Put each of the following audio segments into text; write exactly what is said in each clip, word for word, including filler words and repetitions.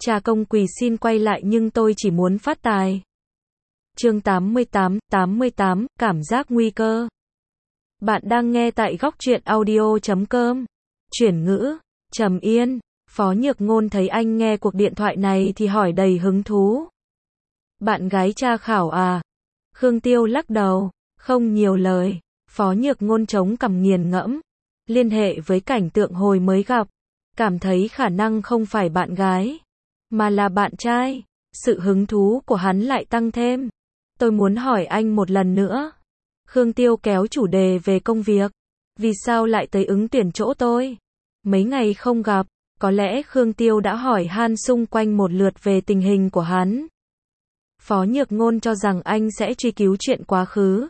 Cha công quỳ xin quay lại nhưng tôi chỉ muốn phát tài. Chương tám mươi tám, tám mươi tám, cảm giác nguy cơ. Bạn đang nghe tại góc truyện audio chấm com. Chuyển ngữ, Trầm Yên. Phó Nhược Ngôn thấy anh nghe cuộc điện thoại này thì hỏi đầy hứng thú. Bạn gái tra khảo à? Khương Tiêu lắc đầu, không nhiều lời. Phó Nhược Ngôn chống cằm nghiền ngẫm, liên hệ với cảnh tượng hồi mới gặp, cảm thấy khả năng không phải bạn gái, mà là bạn trai. Sự hứng thú của hắn lại tăng thêm. Tôi muốn hỏi anh một lần nữa. Khương Tiêu kéo chủ đề về công việc. Vì sao lại tới ứng tuyển chỗ tôi? Mấy ngày không gặp, có lẽ Khương Tiêu đã hỏi han xung quanh một lượt về tình hình của hắn. Phó Nhược Ngôn cho rằng anh sẽ truy cứu chuyện quá khứ.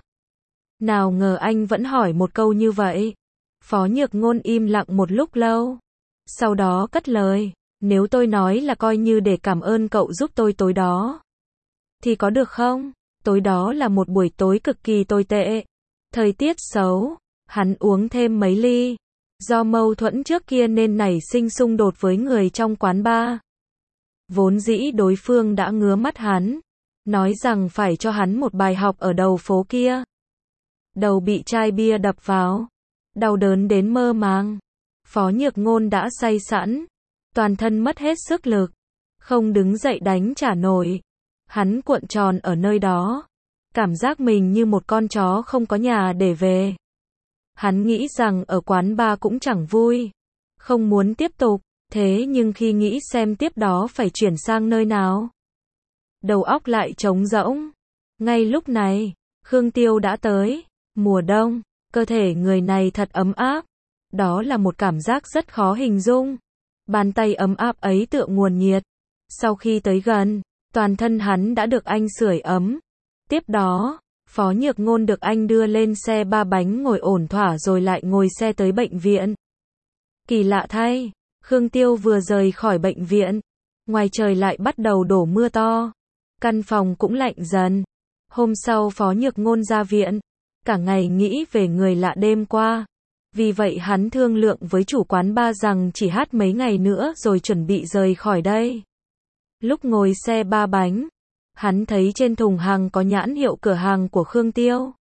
Nào ngờ anh vẫn hỏi một câu như vậy. Phó Nhược Ngôn im lặng một lúc lâu. Sau đó cất lời, nếu tôi nói là coi như để cảm ơn cậu giúp tôi tối đó, thì có được không? Tối đó là một buổi tối cực kỳ tồi tệ. Thời tiết xấu, hắn uống thêm mấy ly. Do mâu thuẫn trước kia nên nảy sinh xung đột với người trong quán bar. Vốn dĩ đối phương đã ngứa mắt hắn, nói rằng phải cho hắn một bài học ở đầu phố kia. Đầu bị chai bia đập vào, đau đớn đến mơ màng. Phó Nhược Ngôn đã say sẵn, toàn thân mất hết sức lực, không đứng dậy đánh trả nổi. Hắn cuộn tròn ở nơi đó, cảm giác mình như một con chó không có nhà để về. Hắn nghĩ rằng ở quán bar cũng chẳng vui, không muốn tiếp tục, thế nhưng khi nghĩ xem tiếp đó phải chuyển sang nơi nào, đầu óc lại trống rỗng. Ngay lúc này, Khương Tiêu đã tới. Mùa đông, cơ thể người này thật ấm áp. Đó là một cảm giác rất khó hình dung. Bàn tay ấm áp ấy tựa nguồn nhiệt. Sau khi tới gần, toàn thân hắn đã được anh sưởi ấm. Tiếp đó, Phó Nhược Ngôn được anh đưa lên xe ba bánh ngồi ổn thỏa rồi lại ngồi xe tới bệnh viện. Kỳ lạ thay, Khương Tiêu vừa rời khỏi bệnh viện, ngoài trời lại bắt đầu đổ mưa to. Căn phòng cũng lạnh dần. Hôm sau Phó Nhược Ngôn ra viện, cả ngày nghĩ về người lạ đêm qua. Vì vậy hắn thương lượng với chủ quán bar rằng chỉ hát mấy ngày nữa rồi chuẩn bị rời khỏi đây. Lúc ngồi xe ba bánh, hắn thấy trên thùng hàng có nhãn hiệu cửa hàng của Khương Tiêu.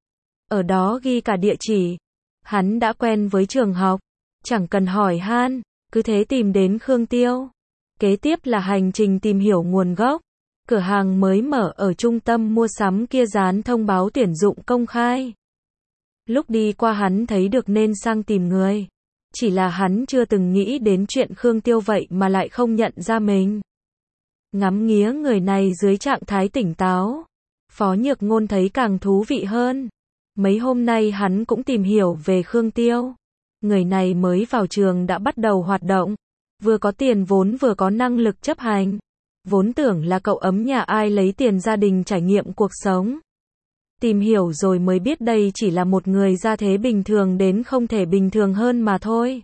Ở đó ghi cả địa chỉ. Hắn đã quen với trường học, chẳng cần hỏi han, cứ thế tìm đến Khương Tiêu. Kế tiếp là hành trình tìm hiểu nguồn gốc. Cửa hàng mới mở ở trung tâm mua sắm kia dán thông báo tuyển dụng công khai. Lúc đi qua hắn thấy được nên sang tìm người. Chỉ là hắn chưa từng nghĩ đến chuyện Khương Tiêu vậy mà lại không nhận ra mình. Ngắm nghía người này dưới trạng thái tỉnh táo, Phó Nhược Ngôn thấy càng thú vị hơn. Mấy hôm nay hắn cũng tìm hiểu về Khương Tiêu. Người này mới vào trường đã bắt đầu hoạt động. Vừa có tiền vốn vừa có năng lực chấp hành. Vốn tưởng là cậu ấm nhà ai lấy tiền gia đình trải nghiệm cuộc sống. Tìm hiểu rồi mới biết đây chỉ là một người gia thế bình thường đến không thể bình thường hơn mà thôi.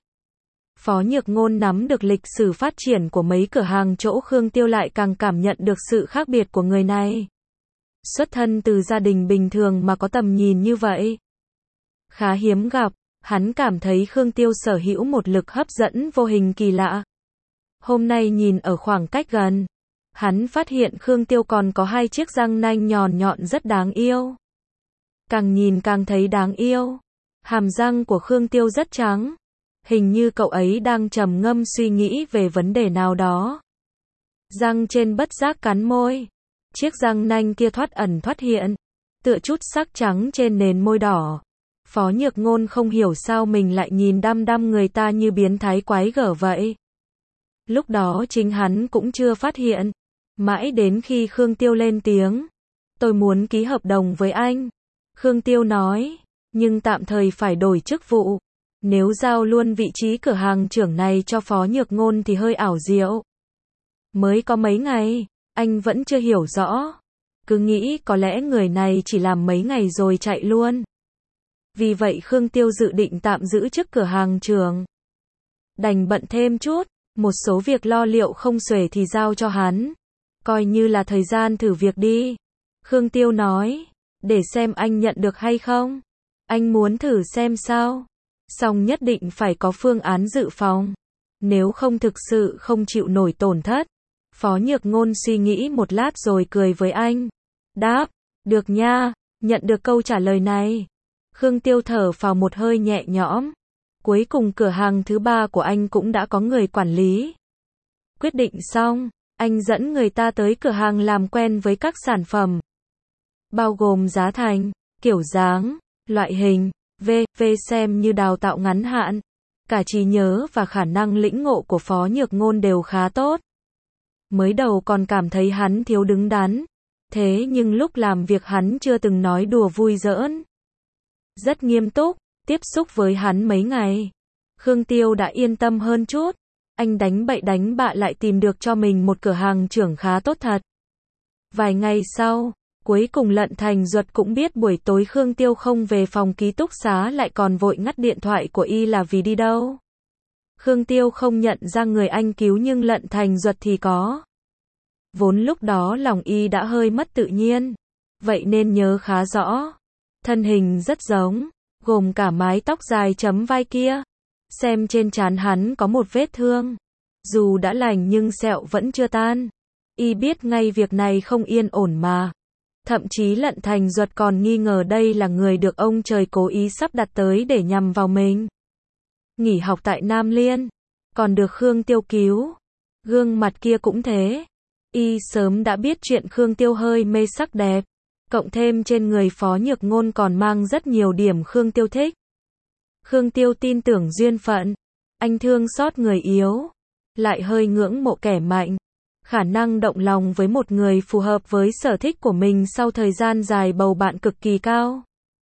Phó Nhược Ngôn nắm được lịch sử phát triển của mấy cửa hàng chỗ Khương Tiêu lại càng cảm nhận được sự khác biệt của người này. Xuất thân từ gia đình bình thường mà có tầm nhìn như vậy, khá hiếm gặp. Hắn cảm thấy Khương Tiêu sở hữu một lực hấp dẫn vô hình kỳ lạ. Hôm nay nhìn ở khoảng cách gần, hắn phát hiện Khương Tiêu còn có hai chiếc răng nanh nhọn nhọn rất đáng yêu. Càng nhìn càng thấy đáng yêu. Hàm răng của Khương Tiêu rất trắng. Hình như cậu ấy đang trầm ngâm suy nghĩ về vấn đề nào đó. Răng trên bất giác cắn môi. Chiếc răng nanh kia thoát ẩn thoát hiện, tựa chút sắc trắng trên nền môi đỏ. Phó Nhược Ngôn không hiểu sao mình lại nhìn đăm đăm người ta như biến thái quái gở vậy. Lúc đó chính hắn cũng chưa phát hiện. Mãi đến khi Khương Tiêu lên tiếng. Tôi muốn ký hợp đồng với anh. Khương Tiêu nói, nhưng tạm thời phải đổi chức vụ. Nếu giao luôn vị trí cửa hàng trưởng này cho Phó Nhược Ngôn thì hơi ảo diệu. Mới có mấy ngày, anh vẫn chưa hiểu rõ. Cứ nghĩ có lẽ người này chỉ làm mấy ngày rồi chạy luôn. Vì vậy Khương Tiêu dự định tạm giữ chức cửa hàng trưởng. Đành bận thêm chút, một số việc lo liệu không xuể thì giao cho hắn. Coi như là thời gian thử việc đi. Khương Tiêu nói, để xem anh nhận được hay không. Anh muốn thử xem sao. Song nhất định phải có phương án dự phòng. Nếu không thực sự không chịu nổi tổn thất, Phó Nhược Ngôn suy nghĩ một lát rồi cười với anh. Đáp, được nha, nhận được câu trả lời này. Khương Tiêu thở phào một hơi nhẹ nhõm. Cuối cùng cửa hàng thứ ba của anh cũng đã có người quản lý. Quyết định xong, anh dẫn người ta tới cửa hàng làm quen với các sản phẩm. Bao gồm giá thành, kiểu dáng, loại hình, vân vân xem như đào tạo ngắn hạn. Cả trí nhớ và khả năng lĩnh ngộ của Phó Nhược Ngôn đều khá tốt. Mới đầu còn cảm thấy hắn thiếu đứng đắn. Thế nhưng lúc làm việc hắn chưa từng nói đùa vui giỡn. Rất nghiêm túc, tiếp xúc với hắn mấy ngày. Khương Tiêu đã yên tâm hơn chút. Anh đánh bậy đánh bạ lại tìm được cho mình một cửa hàng trưởng khá tốt thật. Vài ngày sau, cuối cùng Lận Thành Duật cũng biết buổi tối Khương Tiêu không về phòng ký túc xá lại còn vội ngắt điện thoại của y là vì đi đâu. Khương Tiêu không nhận ra người anh cứu nhưng Lận Thành Duật thì có. Vốn lúc đó lòng y đã hơi mất tự nhiên, vậy nên nhớ khá rõ. Thân hình rất giống, gồm cả mái tóc dài chấm vai kia. Xem trên trán hắn có một vết thương. Dù đã lành nhưng sẹo vẫn chưa tan. Y biết ngay việc này không yên ổn mà. Thậm chí Lận Thành Duật còn nghi ngờ đây là người được ông trời cố ý sắp đặt tới để nhằm vào mình. Nghỉ học tại Nam Liên, còn được Khương Tiêu cứu. Gương mặt kia cũng thế. Y sớm đã biết chuyện Khương Tiêu hơi mê sắc đẹp. Cộng thêm trên người Phó Nhược Ngôn còn mang rất nhiều điểm Khương Tiêu thích. Khương Tiêu tin tưởng duyên phận. Anh thương xót người yếu. Lại hơi ngưỡng mộ kẻ mạnh. Khả năng động lòng với một người phù hợp với sở thích của mình sau thời gian dài bầu bạn cực kỳ cao.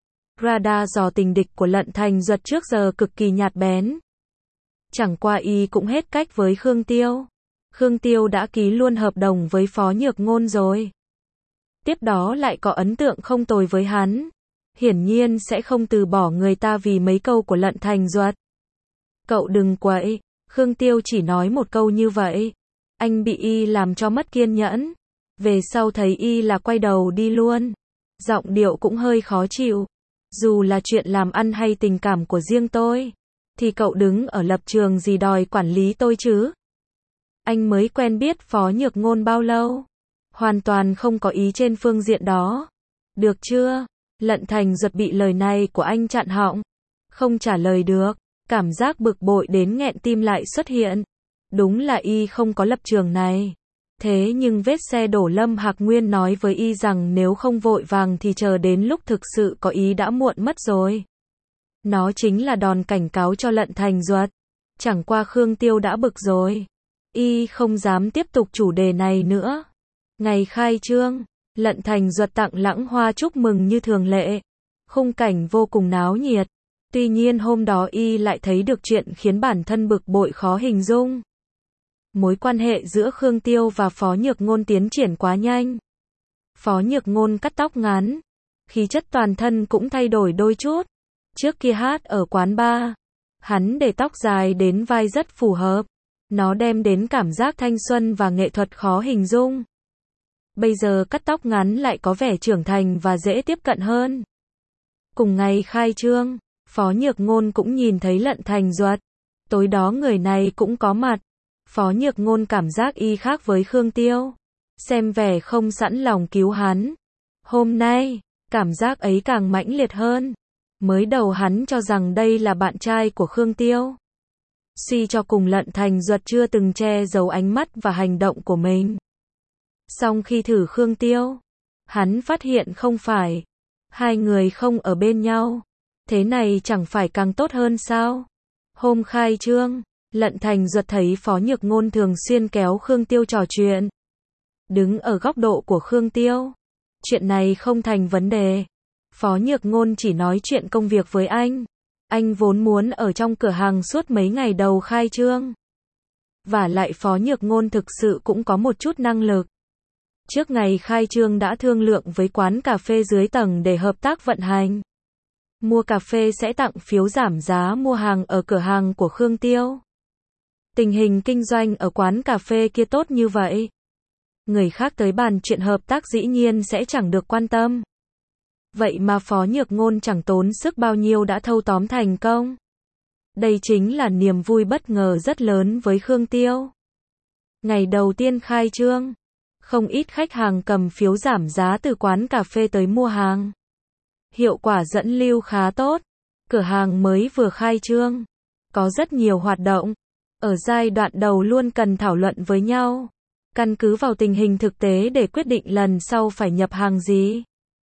Radar dò tình địch của Lận Thành Duật trước giờ cực kỳ nhạt bén. Chẳng qua y cũng hết cách với Khương Tiêu. Khương Tiêu đã ký luôn hợp đồng với Phó Nhược Ngôn rồi. Tiếp đó lại có ấn tượng không tồi với hắn. Hiển nhiên sẽ không từ bỏ người ta vì mấy câu của Lận Thành Duật. Cậu đừng quậy, Khương Tiêu chỉ nói một câu như vậy. Anh bị y làm cho mất kiên nhẫn. Về sau thấy y là quay đầu đi luôn. Giọng điệu cũng hơi khó chịu. Dù là chuyện làm ăn hay tình cảm của riêng tôi, thì cậu đứng ở lập trường gì đòi quản lý tôi chứ? Anh mới quen biết Phó Nhược Ngôn bao lâu? Hoàn toàn không có ý trên phương diện đó. Được chưa? Lận Thành Duật bị lời này của anh chặn họng. Không trả lời được. Cảm giác bực bội đến nghẹn tim lại xuất hiện. Đúng là y không có lập trường này. Thế nhưng vết xe đổ Lâm Hạc Nguyên nói với y rằng nếu không vội vàng thì chờ đến lúc thực sự có ý đã muộn mất rồi. Nó chính là đòn cảnh cáo cho Lận Thành Duật. Chẳng qua Khương Tiêu đã bực rồi. Y không dám tiếp tục chủ đề này nữa. Ngày khai trương, Lận Thành Duật tặng lãng hoa chúc mừng như thường lệ. Khung cảnh vô cùng náo nhiệt. Tuy nhiên hôm đó y lại thấy được chuyện khiến bản thân bực bội khó hình dung. Mối quan hệ giữa Khương Tiêu và Phó Nhược Ngôn tiến triển quá nhanh. Phó Nhược Ngôn cắt tóc ngắn. Khí chất toàn thân cũng thay đổi đôi chút. Trước kia hát ở quán bar, hắn để tóc dài đến vai rất phù hợp. Nó đem đến cảm giác thanh xuân và nghệ thuật khó hình dung. Bây giờ cắt tóc ngắn lại có vẻ trưởng thành và dễ tiếp cận hơn. Cùng ngày khai trương, Phó Nhược Ngôn cũng nhìn thấy Lận Thành Duật. Tối đó người này cũng có mặt. Phó Nhược Ngôn cảm giác y khác với Khương Tiêu. Xem vẻ không sẵn lòng cứu hắn. Hôm nay, cảm giác ấy càng mãnh liệt hơn. Mới đầu hắn cho rằng đây là bạn trai của Khương Tiêu. Suy cho cùng Lận Thành Duật chưa từng che giấu ánh mắt và hành động của mình. Song khi thử Khương Tiêu, hắn phát hiện không phải. Hai người không ở bên nhau. Thế này chẳng phải càng tốt hơn sao? Hôm khai trương, Lận Thành Duật thấy Phó Nhược Ngôn thường xuyên kéo Khương Tiêu trò chuyện. Đứng ở góc độ của Khương Tiêu, chuyện này không thành vấn đề. Phó Nhược Ngôn chỉ nói chuyện công việc với anh. Anh vốn muốn ở trong cửa hàng suốt mấy ngày đầu khai trương. Và lại Phó Nhược Ngôn thực sự cũng có một chút năng lực. Trước ngày khai trương đã thương lượng với quán cà phê dưới tầng để hợp tác vận hành. Mua cà phê sẽ tặng phiếu giảm giá mua hàng ở cửa hàng của Khương Tiêu. Tình hình kinh doanh ở quán cà phê kia tốt như vậy. Người khác tới bàn chuyện hợp tác dĩ nhiên sẽ chẳng được quan tâm. Vậy mà Phó Nhược Ngôn chẳng tốn sức bao nhiêu đã thâu tóm thành công. Đây chính là niềm vui bất ngờ rất lớn với Khương Tiêu. Ngày đầu tiên khai trương, không ít khách hàng cầm phiếu giảm giá từ quán cà phê tới mua hàng. Hiệu quả dẫn lưu khá tốt. Cửa hàng mới vừa khai trương, có rất nhiều hoạt động. Ở giai đoạn đầu luôn cần thảo luận với nhau, căn cứ vào tình hình thực tế để quyết định lần sau phải nhập hàng gì.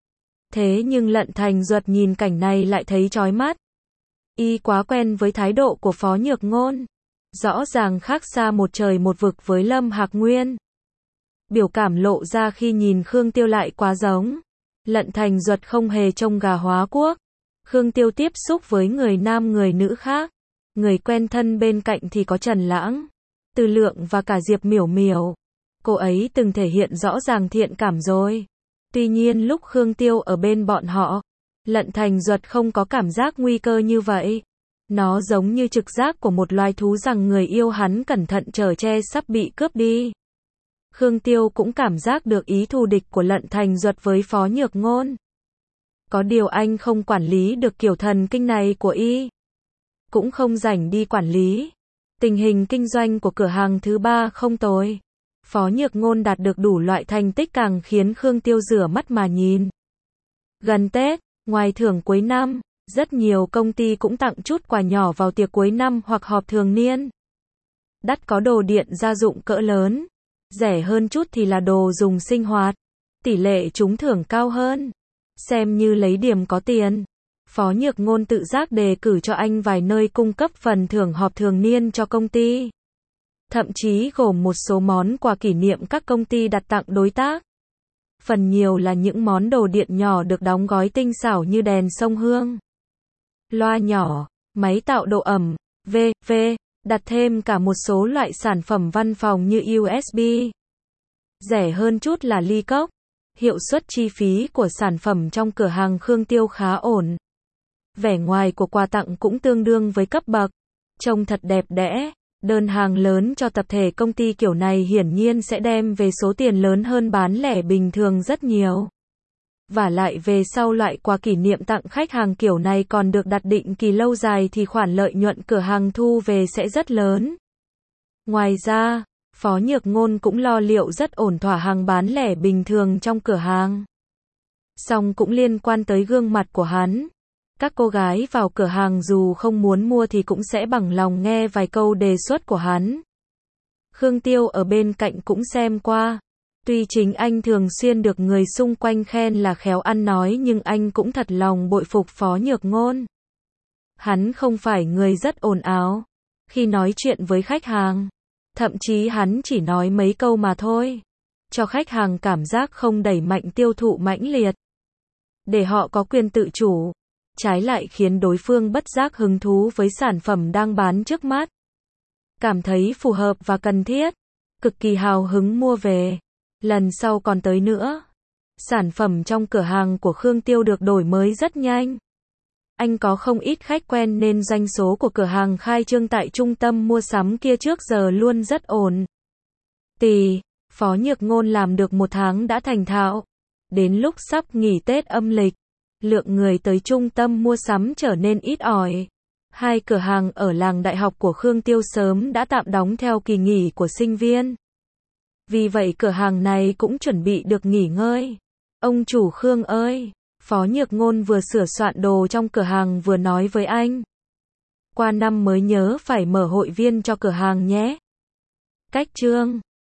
Thế nhưng Lận Thành Duật nhìn cảnh này lại thấy chói mắt. Y quá quen với thái độ của Phó Nhược Ngôn. Rõ ràng khác xa một trời một vực với Lâm Hạc Nguyên. Biểu cảm lộ ra khi nhìn Khương Tiêu lại quá giống. Lận Thành Duật không hề trông gà hóa quốc. Khương Tiêu tiếp xúc với người nam người nữ khác. Người quen thân bên cạnh thì có Trần Lãng, Từ Lượng và cả Diệp Miểu Miểu. Cô ấy từng thể hiện rõ ràng thiện cảm rồi. Tuy nhiên lúc Khương Tiêu ở bên bọn họ, Lận Thành Duật không có cảm giác nguy cơ như vậy. Nó giống như trực giác của một loài thú rằng người yêu hắn cẩn thận chở che sắp bị cướp đi. Khương Tiêu cũng cảm giác được ý thù địch của Lận Thành Duật với Phó Nhược Ngôn. Có điều anh không quản lý được kiểu thần kinh này của y. Cũng không rảnh đi quản lý. Tình hình kinh doanh của cửa hàng thứ ba không tồi. Phó Nhược Ngôn đạt được đủ loại thành tích càng khiến Khương Tiêu rửa mắt mà nhìn. Gần Tết, ngoài thưởng cuối năm, rất nhiều công ty cũng tặng chút quà nhỏ vào tiệc cuối năm hoặc họp thường niên. Đắt có đồ điện gia dụng cỡ lớn, rẻ hơn chút thì là đồ dùng sinh hoạt. Tỷ lệ trúng thưởng cao hơn. Xem như lấy điểm có tiền. Phó Nhược Ngôn tự giác đề cử cho anh vài nơi cung cấp phần thưởng họp thường niên cho công ty. Thậm chí gồm một số món quà kỷ niệm các công ty đặt tặng đối tác. Phần nhiều là những món đồ điện nhỏ được đóng gói tinh xảo như đèn sông hương, loa nhỏ, máy tạo độ ẩm, vân vân, đặt thêm cả một số loại sản phẩm văn phòng như u ét bê. Rẻ hơn chút là ly cốc. Hiệu suất chi phí của sản phẩm trong cửa hàng Khương Tiêu khá ổn. Vẻ ngoài của quà tặng cũng tương đương với cấp bậc. Trông thật đẹp đẽ. Đơn hàng lớn cho tập thể công ty kiểu này hiển nhiên sẽ đem về số tiền lớn hơn bán lẻ bình thường rất nhiều. Và lại về sau loại quà kỷ niệm tặng khách hàng kiểu này còn được đặt định kỳ lâu dài thì khoản lợi nhuận cửa hàng thu về sẽ rất lớn. Ngoài ra, Phó Nhược Ngôn cũng lo liệu rất ổn thỏa hàng bán lẻ bình thường trong cửa hàng. Song cũng liên quan tới gương mặt của hắn. Các cô gái vào cửa hàng dù không muốn mua thì cũng sẽ bằng lòng nghe vài câu đề xuất của hắn. Khương Tiêu ở bên cạnh cũng xem qua. Tuy chính anh thường xuyên được người xung quanh khen là khéo ăn nói nhưng anh cũng thật lòng bội phục Phó Nhược Ngôn. Hắn không phải người rất ồn ào khi nói chuyện với khách hàng. Thậm chí hắn chỉ nói mấy câu mà thôi. Cho khách hàng cảm giác không đẩy mạnh tiêu thụ mãnh liệt. Để họ có quyền tự chủ. Trái lại khiến đối phương bất giác hứng thú với sản phẩm đang bán trước mắt. Cảm thấy phù hợp và cần thiết. Cực kỳ hào hứng mua về. Lần sau còn tới nữa. Sản phẩm trong cửa hàng của Khương Tiêu được đổi mới rất nhanh. Anh có không ít khách quen nên doanh số của cửa hàng khai trương tại trung tâm mua sắm kia trước giờ luôn rất ổn. Tì, Phó Nhược Ngôn làm được một tháng đã thành thạo. Đến lúc sắp nghỉ Tết âm lịch, lượng người tới trung tâm mua sắm trở nên ít ỏi. Hai cửa hàng ở làng đại học của Khương Tiêu sớm đã tạm đóng theo kỳ nghỉ của sinh viên. Vì vậy cửa hàng này cũng chuẩn bị được nghỉ ngơi. Ông chủ Khương ơi! Phó Nhược Ngôn vừa sửa soạn đồ trong cửa hàng vừa nói với anh. Qua năm mới nhớ phải mở hội viên cho cửa hàng nhé. Cách chương